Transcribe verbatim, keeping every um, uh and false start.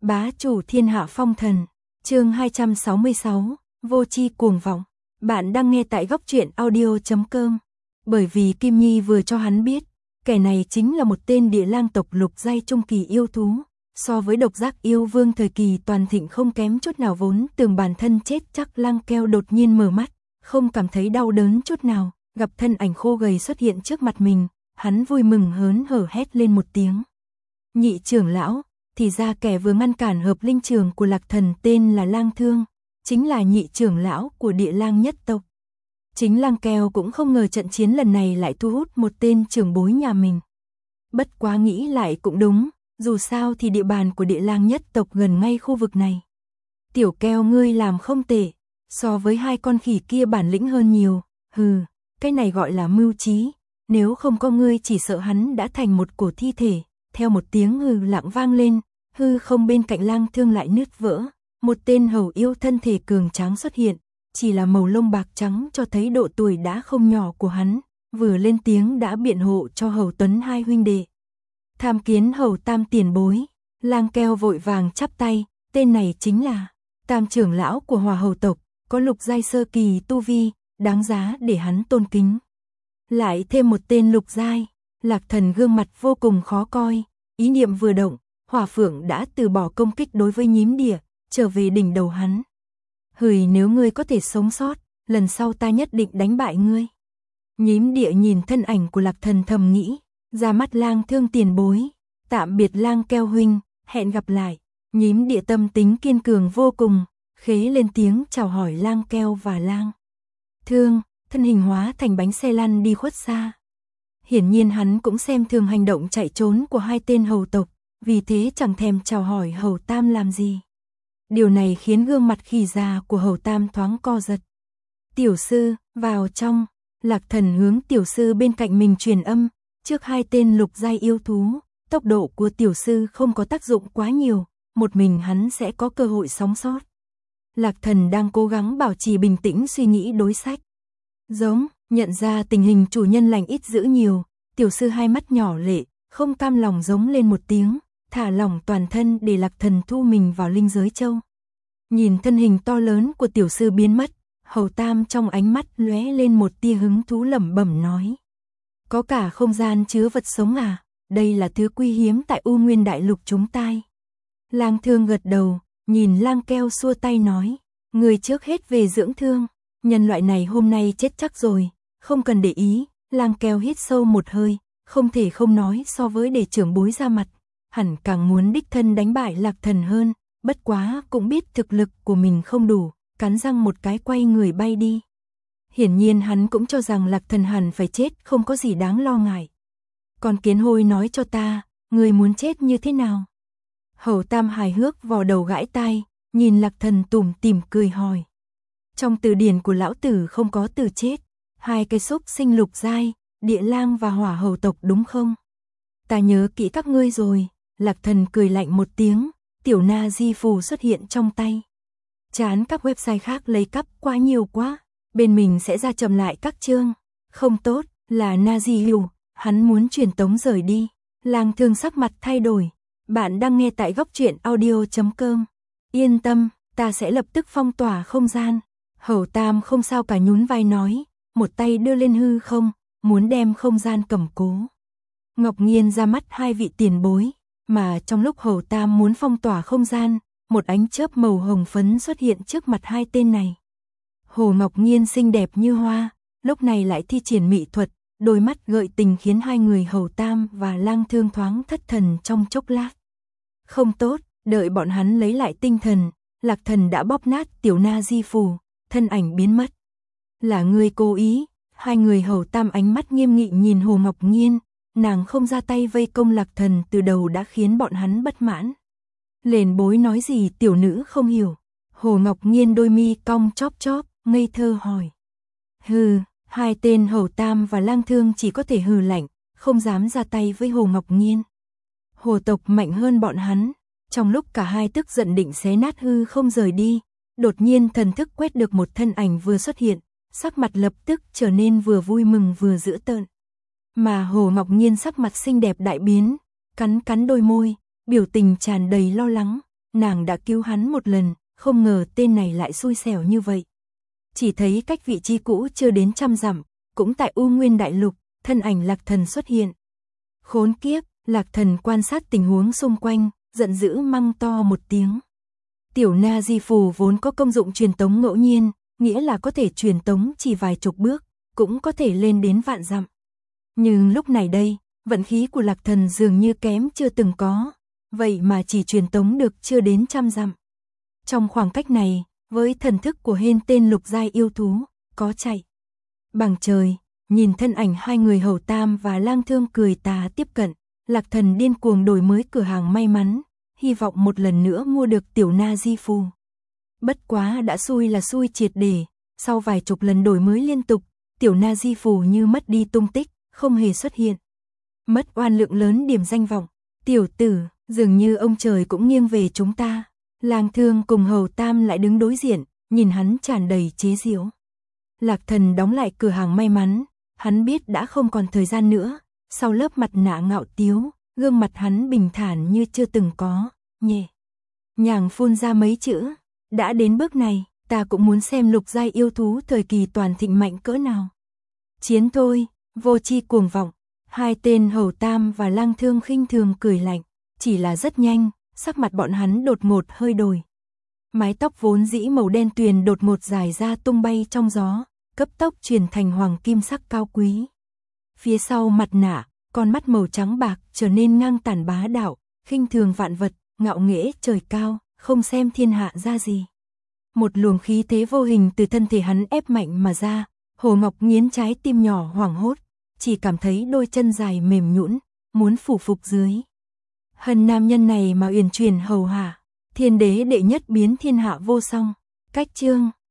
Bá chủ thiên hạ phong thần, chương hai trăm sáu mươi sáu, vô tri cuồng vọng. Bạn đang nghe tại góc truyện audio chấm com. Bởi vì Kim Nhi vừa cho hắn biết, kẻ này chính là một tên địa lang tộc lục giai trung kỳ yêu thú, so với độc giác yêu vương thời kỳ toàn thịnh không kém chút nào, vốn tưởng bản thân chết chắc. Lang Keo đột nhiên mở mắt, không cảm thấy đau đớn chút nào, gặp thân ảnh khô gầy xuất hiện trước mặt mình, hắn vui mừng hớn hở hét lên một tiếng. Nhị trưởng lão, thì ra kẻ vừa ngăn cản hợp linh trường của Lạc Thần tên là Lang Thương, chính là nhị trưởng lão của địa lang nhất tộc. Chính Lang Keo cũng không ngờ trận chiến lần này lại thu hút một tên trưởng bối nhà mình. Bất quá nghĩ lại cũng đúng, dù sao thì địa bàn của địa lang nhất tộc gần ngay khu vực này. Tiểu Keo, ngươi làm không tệ, so với hai con khỉ kia bản lĩnh hơn nhiều. Hừ, cái này gọi là mưu trí, nếu không có ngươi chỉ sợ hắn đã thành một cổ thi thể. Theo một tiếng hừ lặng vang lên, hư không bên cạnh Lang Thương lại nứt vỡ, một tên hầu yêu thân thể cường tráng xuất hiện, chỉ là màu lông bạc trắng cho thấy độ tuổi đã không nhỏ của hắn, vừa lên tiếng đã biện hộ cho Hầu Tuấn hai huynh đệ. Tham kiến Hầu Tam tiền bối. Lang Keo vội vàng chắp tay, tên này chính là Tam trưởng lão của Hỏa Hầu tộc, có lục giai sơ kỳ tu vi, đáng giá để hắn tôn kính. Lại thêm một tên lục giai. Lạc Thần gương mặt vô cùng khó coi, ý niệm vừa động, Hỏa Phượng đã từ bỏ công kích đối với nhím địa, trở về đỉnh đầu hắn. Hửi, nếu ngươi có thể sống sót, lần sau ta nhất định đánh bại ngươi. Nhím địa nhìn thân ảnh của Lạc Thần thầm nghĩ, ra mắt Lang Thương tiền bối, tạm biệt Lang Keo huynh, hẹn gặp lại. Nhím địa tâm tính kiên cường vô cùng, khế lên tiếng chào hỏi Lang Keo và Lang Thương, thân hình hóa thành bánh xe lăn đi khuất xa. Hiển nhiên hắn cũng xem thường hành động chạy trốn của hai tên hầu tộc, vì thế chẳng thèm chào hỏi Hầu Tam làm gì. Điều này khiến gương mặt khỉ già của Hầu Tam thoáng co giật. Tiểu sư, vào trong. Lạc Thần hướng tiểu sư bên cạnh mình truyền âm, trước hai tên lục giai yêu thú, tốc độ của tiểu sư không có tác dụng quá nhiều, một mình hắn sẽ có cơ hội sống sót. Lạc Thần đang cố gắng bảo trì bình tĩnh suy nghĩ đối sách. Giống, nhận ra tình hình chủ nhân lành ít dữ nhiều, tiểu sư hai mắt nhỏ lệ, không cam lòng giống lên một tiếng, thả lỏng toàn thân để Lạc Thần thu mình vào linh giới châu. Nhìn thân hình to lớn của tiểu sư biến mất, Hầu Tam trong ánh mắt lóe lên một tia hứng thú, lẩm bẩm nói. Có cả không gian chứa vật sống à, đây là thứ quý hiếm tại U Nguyên Đại Lục chúng tai. Lang Thương gật đầu, nhìn Lang Keo xua tay nói, người trước hết về dưỡng thương, nhân loại này hôm nay chết chắc rồi, không cần để ý. Lang Keo hít sâu một hơi, không thể không nói so với để trưởng bối ra mặt, hẳn càng muốn đích thân đánh bại Lạc Thần hơn, bất quá cũng biết thực lực của mình không đủ, cắn răng một cái quay người bay đi. Hiển nhiên hắn cũng cho rằng Lạc Thần hẳn phải chết, không có gì đáng lo ngại. Còn kiến hôi nói cho ta, người muốn chết như thế nào? Hầu Tam hài hước vò đầu gãi tai, nhìn Lạc Thần tủm tỉm cười hỏi. Trong từ điển của lão tử không có từ chết, hai cái xúc sinh lục giai, địa lang và Hỏa Hầu tộc đúng không? Ta nhớ kỹ các ngươi rồi. Lạc Thần cười lạnh một tiếng, tiểu na di phù xuất hiện trong tay. Chán các website khác lấy cắp quá nhiều quá, bên mình sẽ ra chậm lại các chương. Không tốt, là na di hiểu, hắn muốn truyền tống rời đi. Lang Thương sắc mặt thay đổi. Bạn đang nghe tại góc truyện audio chấm com. Yên tâm, ta sẽ lập tức phong tỏa không gian. Hầu Tam không sao cả, nhún vai nói, một tay đưa lên hư không, muốn đem không gian cầm cố. Ngọc Nghiên ra mắt hai vị tiền bối, mà trong lúc Hầu Tam muốn phong tỏa không gian, một ánh chớp màu hồng phấn xuất hiện trước mặt hai tên này. Hồ Ngọc Nghiên xinh đẹp như hoa, lúc này lại thi triển mỹ thuật, đôi mắt gợi tình khiến hai người Hầu Tam và Lang Thương thoáng thất thần trong chốc lát. Không tốt, đợi bọn hắn lấy lại tinh thần, Lạc Thần đã bóp nát tiểu na di phù, thân ảnh biến mất. Là ngươi cố ý? Hai người Hầu Tam ánh mắt nghiêm nghị nhìn Hồ Ngọc Nghiên, nàng không ra tay vây công Lạc Thần từ đầu đã khiến bọn hắn bất mãn. Lền bối nói gì tiểu nữ không hiểu. Hồ Ngọc Nghiên đôi mi cong chóp chóp, ngây thơ hỏi. Hừ, hai tên Hầu Tam và Lang Thương chỉ có thể hừ lạnh, không dám ra tay với Hồ Ngọc Nghiên. Hồ tộc mạnh hơn bọn hắn, trong lúc cả hai tức giận định xé nát hư không rời đi, đột nhiên thần thức quét được một thân ảnh vừa xuất hiện, sắc mặt lập tức trở nên vừa vui mừng vừa dữ tợn. Mà Hồ Ngọc Nghiên sắc mặt xinh đẹp đại biến, cắn cắn đôi môi, biểu tình tràn đầy lo lắng, nàng đã cứu hắn một lần, không ngờ tên này lại xui xẻo như vậy. Chỉ thấy cách vị trí cũ chưa đến trăm dặm, cũng tại U Nguyên Đại Lục, thân ảnh Lạc Thần xuất hiện. Khốn kiếp, Lạc Thần quan sát tình huống xung quanh, giận dữ mắng to một tiếng. Tiểu Na Di phù vốn có công dụng truyền tống ngẫu nhiên, nghĩa là có thể truyền tống chỉ vài chục bước, cũng có thể lên đến vạn dặm. Nhưng lúc này đây, vận khí của Lạc Thần dường như kém chưa từng có, vậy mà chỉ truyền tống được chưa đến trăm dặm. Trong khoảng cách này, với thần thức của hên tên lục giai yêu thú, có chạy bằng trời, nhìn thân ảnh hai người Hầu Tam và Lang Thương cười tà tiếp cận, Lạc Thần điên cuồng đổi mới cửa hàng may mắn, hy vọng một lần nữa mua được tiểu Na Di phù. Bất quá đã xui là xui triệt để, sau vài chục lần đổi mới liên tục, tiểu Na Di phù như mất đi tung tích, không hề xuất hiện. Mất oan lượng lớn điểm danh vọng, tiểu tử, dường như ông trời cũng nghiêng về chúng ta. Lang Thương cùng Hầu Tam lại đứng đối diện, nhìn hắn tràn đầy chế giễu. Lạc Thần đóng lại cửa hàng may mắn, hắn biết đã không còn thời gian nữa, sau lớp mặt nạ ngạo tiếu, gương mặt hắn bình thản như chưa từng có, nhẹ nhàng phun ra mấy chữ, đã đến bước này, ta cũng muốn xem lục giai yêu thú thời kỳ toàn thịnh mạnh cỡ nào. Chiến thôi, vô chi cuồng vọng, hai tên Hầu Tam và Lang Thương khinh thường cười lạnh, chỉ là rất nhanh, sắc mặt bọn hắn đột ngột hơi đổi. Mái tóc vốn dĩ màu đen tuyền đột ngột dài ra tung bay trong gió, cấp tốc chuyển thành hoàng kim sắc cao quý. Phía sau mặt nạ, con mắt màu trắng bạc trở nên ngang tàn bá đạo, khinh thường vạn vật, ngạo nghễ trời cao, không xem thiên hạ ra gì. Một luồng khí thế vô hình từ thân thể hắn ép mạnh mà ra, Hồ Ngọc nghiến trái tim nhỏ hoảng hốt, chỉ cảm thấy đôi chân dài mềm nhũn, muốn phủ phục dưới. Hân nam nhân này mà uyển chuyển hầu hạ, thiên đế đệ nhất biến thiên hạ vô song. Cách chương